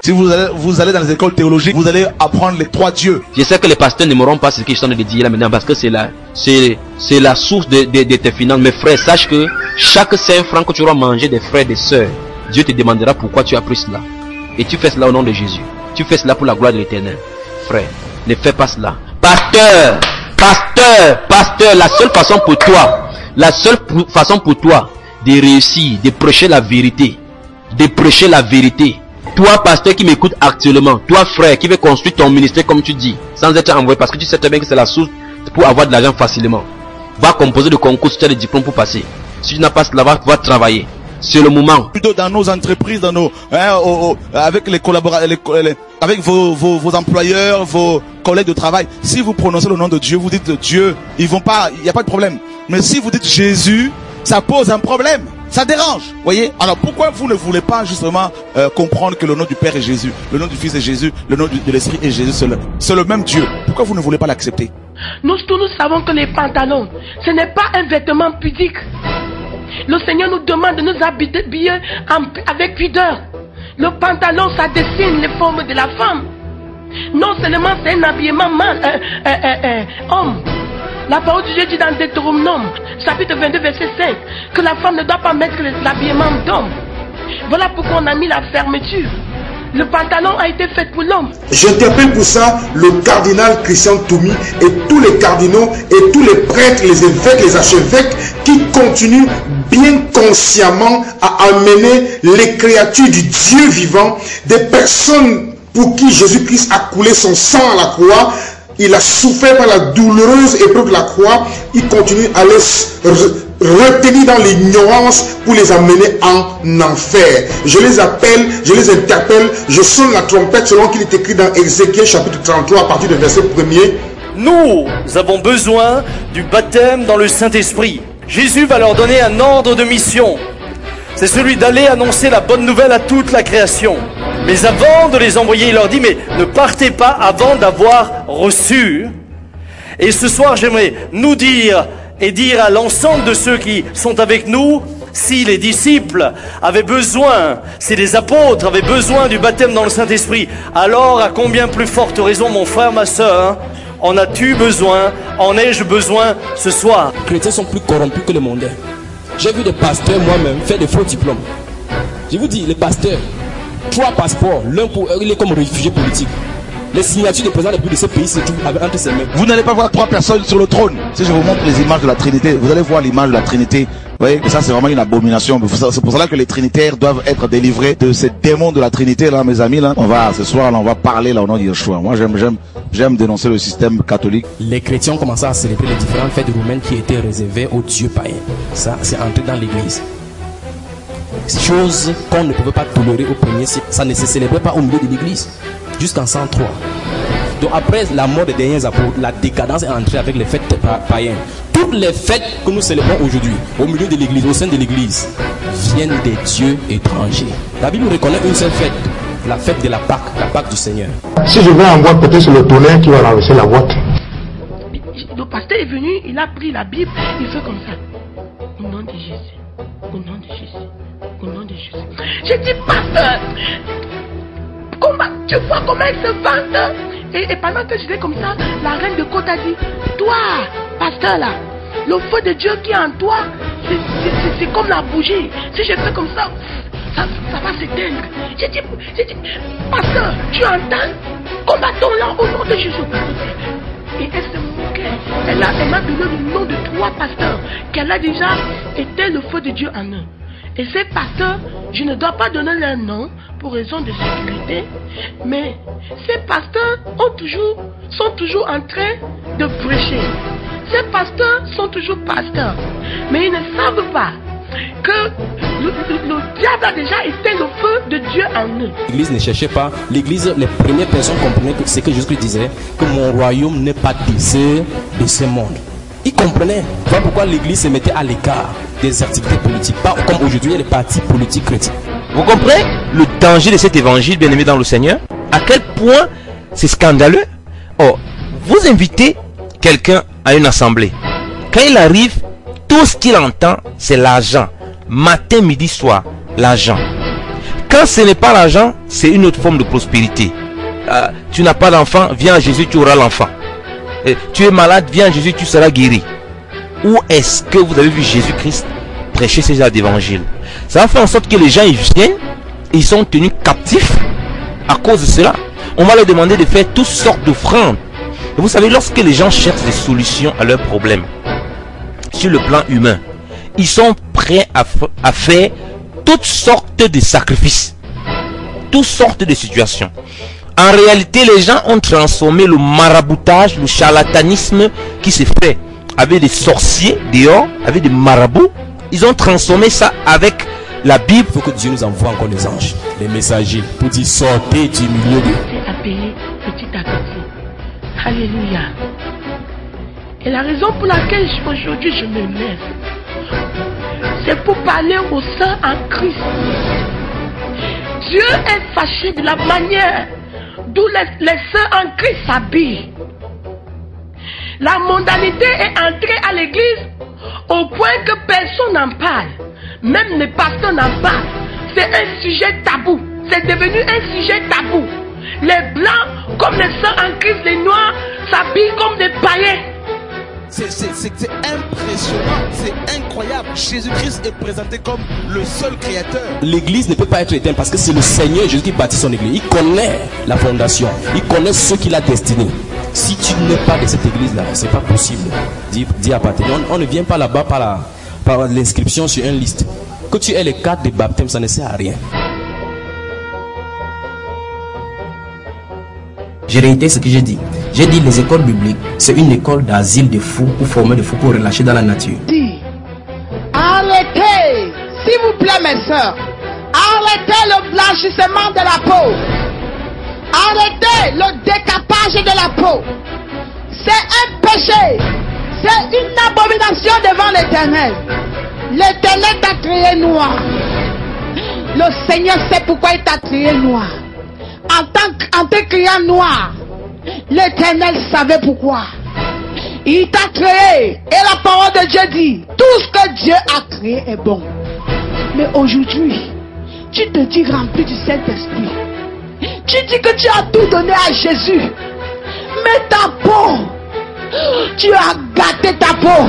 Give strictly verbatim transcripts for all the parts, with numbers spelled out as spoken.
Si vous allez, vous allez dans les écoles théologiques, vous allez apprendre les trois dieux. Je sais que les pasteurs n'aimeront pas ce que je suis en train de dire là maintenant parce que c'est la, c'est, c'est la source de, de, de tes finances. Mes frères, sache que chaque cinq francs que tu auras mangé des frères et des sœurs, Dieu te demandera pourquoi tu as pris cela. Et tu fais cela au nom de Jésus. Tu fais cela pour la gloire de l'Éternel. Frère, ne fais pas cela. Pasteur, pasteur, pasteur, la seule façon pour toi, la seule façon pour toi de réussir, de prêcher la vérité, de prêcher la vérité. Toi, pasteur qui m'écoute actuellement, toi, frère, qui veut construire ton ministère comme tu dis, sans être envoyé, parce que tu sais très bien que c'est la source pour avoir de l'argent facilement. Va composer le concours si tu as des diplômes pour passer. Si tu n'as pas cela, va, va travailler. C'est le moment. Plutôt dans nos entreprises, dans nos, hein, au, au, avec les collaborateurs, les, les, avec vos, vos, vos employeurs, vos collègues de travail. Si vous prononcez le nom de Dieu, vous dites Dieu, ils vont pas, il n'y a pas de problème. Mais si vous dites Jésus, ça pose un problème. Ça dérange, voyez. Alors pourquoi vous ne voulez pas justement euh, comprendre que le nom du Père est Jésus, le nom du Fils est Jésus, le nom du, de l'Esprit est Jésus, c'est le, c'est le même Dieu. Pourquoi vous ne voulez pas l'accepter? Nous tous nous savons que les pantalons, ce n'est pas un vêtement pudique. Le Seigneur nous demande de nous habiller avec pudeur. Le pantalon, ça dessine les formes de la femme. Non seulement c'est un habillement mal, euh, euh, euh, euh, homme. La parole de Dieu dit dans Deutéronome, chapitre vingt-deux, verset cinq, que la femme ne doit pas mettre l'habillement d'homme. Voilà pourquoi on a mis la fermeture. Le pantalon a été fait pour l'homme. J'interpelle pour ça le cardinal Christian Toumi et tous les cardinaux et tous les prêtres, les évêques, les archevêques qui continuent bien consciemment à amener les créatures du Dieu vivant, des personnes pour qui Jésus-Christ a coulé son sang à la croix. Il a souffert par la douloureuse épreuve de la croix. Il continue à les retenir dans l'ignorance pour les amener en enfer. Je les appelle, je les interpelle, je sonne la trompette selon qu'il est écrit dans Ézéchiel chapitre trente-trois à partir du verset premier. Nous avons besoin du baptême dans le Saint-Esprit. Jésus va leur donner un ordre de mission. C'est celui d'aller annoncer la bonne nouvelle à toute la création. Mais avant de les envoyer, il leur dit, mais ne partez pas avant d'avoir reçu. Et ce soir, j'aimerais nous dire et dire à l'ensemble de ceux qui sont avec nous, si les disciples avaient besoin, si les apôtres avaient besoin du baptême dans le Saint-Esprit, alors à combien plus forte raison, mon frère, ma sœur, en as-tu besoin, en ai-je besoin ce soir? Les chrétiens sont plus corrompus que les mondains. J'ai vu des pasteurs moi-même faire des faux diplômes. Je vous dis, les pasteurs, trois passeports, l'un pour il est comme réfugié politique. Les signatures de président de la République de ce pays se trouvent entre ses mains. Vous n'allez pas voir trois personnes sur le trône. Si je vous montre les images de la Trinité, vous allez voir l'image de la Trinité. Vous voyez que ça c'est vraiment une abomination. C'est pour cela que les trinitaires doivent être délivrés de ces démons de la Trinité là, mes amis là. On va ce soir là, on va parler là au nom de Yeshua. Moi j'aime j'aime j'aime dénoncer le système catholique. Les chrétiens ont commencé à célébrer les différentes fêtes romaines qui étaient réservées aux dieux païens. Ça c'est entré dans l'église. Chose qu'on ne pouvait pas tolérer au premier siècle. Ça ne se célébrait pas au milieu de l'église jusqu'en cent trois. Donc après la mort des derniers apôtres, la décadence est entrée avec les fêtes païennes. Toutes les fêtes que nous célébrons aujourd'hui, au milieu de l'église, au sein de l'église, viennent des dieux étrangers. La Bible reconnaît une seule fête, la fête de la Pâque, la Pâque du Seigneur. Si je vais en boîte, peut-être c'est le tonnerre qui va renverser la boîte. Le pasteur est venu, il a pris la Bible, il fait comme ça. Au nom de Jésus, au nom de Jésus, au nom de Jésus. J'ai dit, pasteur, comment, tu vois comment il se vante? Et, et pendant que j'étais comme ça, la reine de Côte a dit, toi, pasteur là, le feu de Dieu qui est en toi, c'est comme la bougie. Si je fais comme ça, ça, ça va s'éteindre. J'ai dit, j'ai dit, pasteur, tu entends? Combattons-la au nom de Jésus. Et elle se moquait. Elle a, elle m'a donné le nom de trois pasteurs qu'elle a déjà été le feu de Dieu en eux. Et ces pasteurs, je ne dois pas donner leur nom pour raison de sécurité, mais ces pasteurs ont toujours, sont toujours en train de prêcher. Ces pasteurs sont toujours pasteurs, mais ils ne savent pas que le, le, le diable a déjà éteint le feu de Dieu en eux. L'église ne cherchait pas, l'église, les premières personnes comprenaient que ce que Jésus disait, que mon royaume n'est pas de ce, de ce monde. Ils comprenaient. Voilà pourquoi l'église se mettait à l'écart des activités politiques. Pas comme aujourd'hui, il y a les partis politiques chrétiens. Vous comprenez le danger de cet évangile, bien aimé dans le Seigneur? À quel point c'est scandaleux? Oh, vous invitez quelqu'un à une assemblée. Quand il arrive, tout ce qu'il entend, c'est l'argent. Matin, midi, soir, l'argent. Quand ce n'est pas l'argent, c'est une autre forme de prospérité. Euh, tu n'as pas d'enfant, viens à Jésus, tu auras l'enfant. Euh, tu es malade, viens à Jésus, tu seras guéri. Où est-ce que vous avez vu Jésus-Christ prêcher ces genres d'évangile? Ça va faire en sorte que les gens ils viennent, ils sont tenus captifs à cause de cela. On va leur demander de faire toutes sortes d'offrandes. Et vous savez, lorsque les gens cherchent des solutions à leurs problèmes, sur le plan humain, ils sont prêts à, à faire toutes sortes de sacrifices, toutes sortes de situations. En réalité, les gens ont transformé le maraboutage, le charlatanisme qui se fait avec des sorciers dehors, avec des marabouts. Ils ont transformé ça avec la Bible. Il faut que Dieu nous envoie encore des anges, des messagers, pour dire sortez du milieu de... C'est à payer petit à petit. Alléluia. Et la raison pour laquelle aujourd'hui je me lève, c'est pour parler aux saints en Christ. Dieu est fâché de la manière d'où les, les saints en Christ s'habillent. La mondanité est entrée à l'église au point que personne n'en parle. Même les pasteurs n'en parlent. C'est un sujet tabou. C'est devenu un sujet tabou. Les blancs, comme les saints en Christ, les noirs, s'habillent comme des païens. C'est impressionnant, c'est incroyable. Jésus-Christ est présenté comme le seul créateur. L'église ne peut pas être éteinte parce que c'est le Seigneur Jésus qui bâtit son église. Il connaît la fondation, il connaît ce qu'il a destiné. Si tu n'es pas de cette église-là, c'est pas possible. Dis, dis à partir. On, on ne vient pas là-bas par la, par l'inscription sur une liste. Que tu aies les cartes de baptême, ça ne sert à rien. J'ai réitéré ce que j'ai dit. J'ai dit les écoles bibliques, c'est une école d'asile de fous pour former des fous pour relâcher dans la nature. Dis, arrêtez, s'il vous plaît mes soeurs, arrêtez le blanchissement de la peau. Arrêtez le décapage de la peau. C'est un péché. C'est une abomination devant l'Éternel. L'Éternel t'a créé noir. Le Seigneur sait pourquoi il t'a créé noir. En tant qu'en te créant noir, l'Éternel savait pourquoi. Il t'a créé. Et la parole de Dieu dit, tout ce que Dieu a créé est bon. Mais aujourd'hui, tu te dis rempli du Saint-Esprit. Tu dis que tu as tout donné à Jésus. Mais ta peau, tu as gâté ta peau.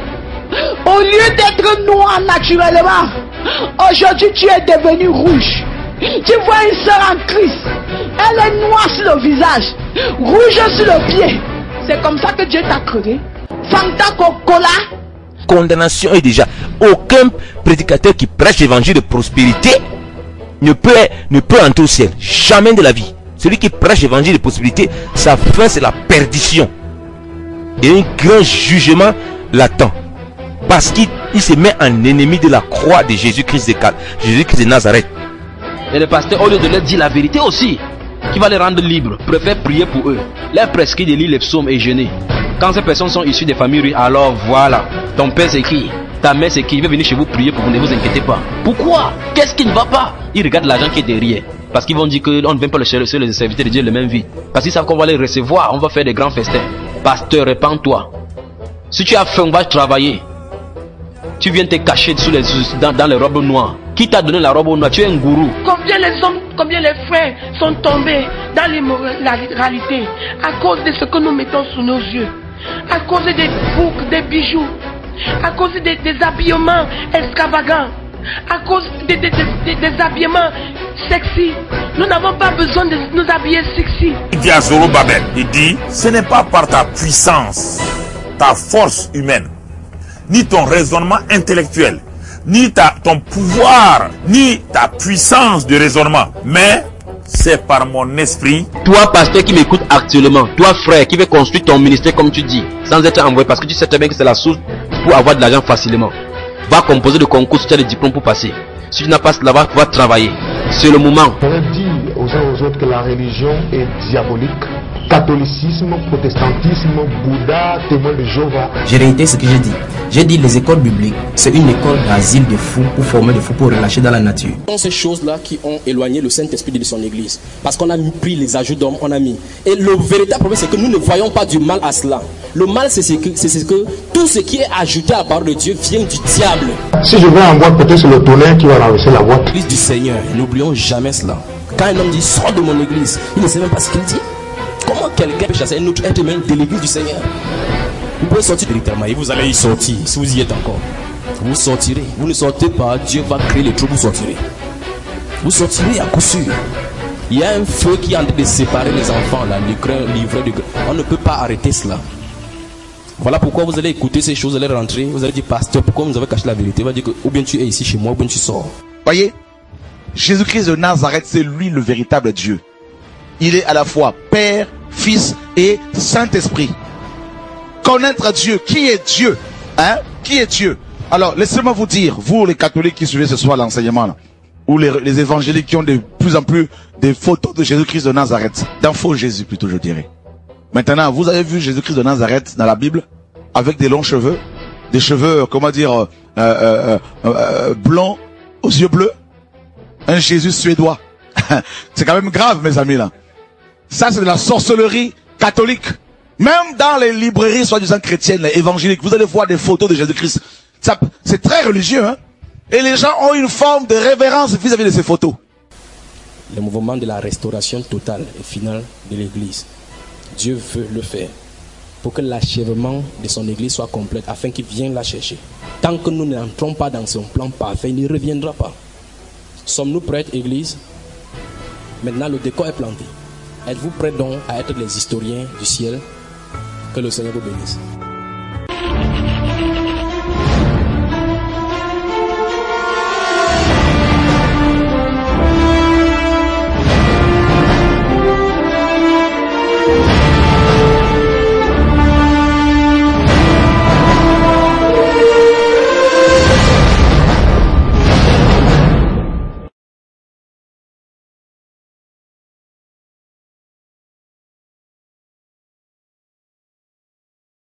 Au lieu d'être noir naturellement, aujourd'hui tu es devenu rouge. Tu vois une sœur en Christ, elle est noire sur le visage, rouge sur le pied. C'est comme ça que Dieu t'a créé. Fanta Coca-Cola. Condamnation est déjà. Aucun prédicateur qui prêche l'évangile de prospérité ne peut, ne peut entrer au ciel. Jamais de la vie. Celui qui prêche l'évangile de prospérité, sa fin c'est la perdition. Et un grand jugement l'attend. Parce qu'il se met en ennemi de la croix de Jésus-Christ de, Jésus-Christ de Nazareth. Et le pasteur, au lieu de leur dire la vérité aussi, qui va les rendre libres, préfère prier pour eux. Leur prescrit de lire les psaumes et jeûner. Quand ces personnes sont issues des familles riches, alors voilà, ton père c'est qui, ta mère c'est qui, il veut venir chez vous prier pour vous, ne vous inquiétez pas. Pourquoi? Qu'est-ce qui ne va pas? Ils regardent l'argent qui est derrière. Parce qu'ils vont dire qu'on ne vient pas le chercher les serviteurs de Dieu le même vie. Parce qu'ils savent qu'on va les recevoir, on va faire des grands festins. Pasteur, répands-toi. Si tu as faim, on va travailler. Tu viens te cacher sous les, dans, dans les robes noires. Qui t'a donné la robe noire? Tu es un gourou. Combien les hommes, combien les frères sont tombés dans l'immoralité à cause de ce que nous mettons sous nos yeux, à cause des boucles, des bijoux, à cause des, des habillements extravagants, à cause des, des, des, des habillements sexy. Nous n'avons pas besoin de nous habiller sexy. Il dit à Zorobabel, il dit, ce n'est pas par ta puissance, ta force humaine, ni ton raisonnement intellectuel, ni ta, ton pouvoir, ni ta puissance de raisonnement, mais c'est par mon esprit. Toi, pasteur qui m'écoute actuellement, toi, frère, qui veut construire ton ministère comme tu dis, sans être envoyé, parce que tu sais très bien que c'est la source pour avoir de l'argent facilement. Va composer le concours si tu as le diplôme pour passer. Si tu n'as pas cela, va pouvoir travailler. C'est le moment. On dit aux uns aux autres que la religion est diabolique. catholicisme, protestantisme, Bouddha, témoin de Jéhovah. J'ai réitéré ce que j'ai dit. J'ai dit les écoles bibliques, c'est une école d'asile de fous pour former des fous pour relâcher dans la nature. Ce sont ces choses-là qui ont éloigné le Saint-Esprit de son église. Parce qu'on a pris les ajouts d'hommes, on a mis. Et le véritable problème, c'est que nous ne voyons pas du mal à cela. Le mal, c'est ce que, c'est ce que tout ce qui est ajouté à la parole de Dieu vient du diable. Si je vais en boîte, peut-être c'est le tonnerre qui va renverser la boîte. L'église du Seigneur, n'oublions jamais cela. Quand un homme dit sors de mon église, il ne sait même pas ce qu'il dit. Comment quelqu'un peut chasser un autre être humain de l'église du Seigneur? Vous pouvez sortir directement et vous allez y sortir si vous y êtes encore. Vous sortirez. Vous ne sortez pas, Dieu va créer les trous, vous sortirez. Vous sortirez à coup sûr. Il y a un feu qui est en train de séparer les enfants là, les livrets de... On ne peut pas arrêter cela. Voilà pourquoi vous allez écouter ces choses, vous allez rentrer, vous allez dire pasteur, pourquoi vous avez caché la vérité? Vous allez dire que ou bien tu es ici chez moi, ou bien tu sors. Voyez, Jésus-Christ de Nazareth, c'est lui le véritable Dieu. Il est à la fois Père, Fils et Saint-Esprit. Connaître Dieu, qui est Dieu, hein? Qui est Dieu? Alors, laissez-moi vous dire, vous les catholiques qui suivez ce soir l'enseignement là, ou les, les évangéliques qui ont de plus en plus des photos de Jésus-Christ de Nazareth, d'un faux Jésus plutôt je dirais. Maintenant, vous avez vu Jésus-Christ de Nazareth dans la Bible avec des longs cheveux, des cheveux, comment dire, euh, euh, euh, euh, blancs aux yeux bleus, un Jésus suédois. C'est quand même grave, mes amis là. Ça, c'est de la sorcellerie catholique. Même dans les librairies soi-disant chrétiennes, les évangéliques, vous allez voir des photos de Jésus-Christ. Ça, c'est très religieux, hein. Et les gens ont une forme de révérence vis-à-vis de ces photos. Le mouvement de la restauration totale et finale de l'Église, Dieu veut le faire pour que l'achèvement de son Église soit complète, afin qu'il vienne la chercher. Tant que nous n'entrons pas dans son plan parfait, il ne reviendra pas. Sommes-nous prêts, Église? Maintenant, le décor est planté. Êtes-vous prêts donc à être les historiens du ciel? Que le Seigneur vous bénisse.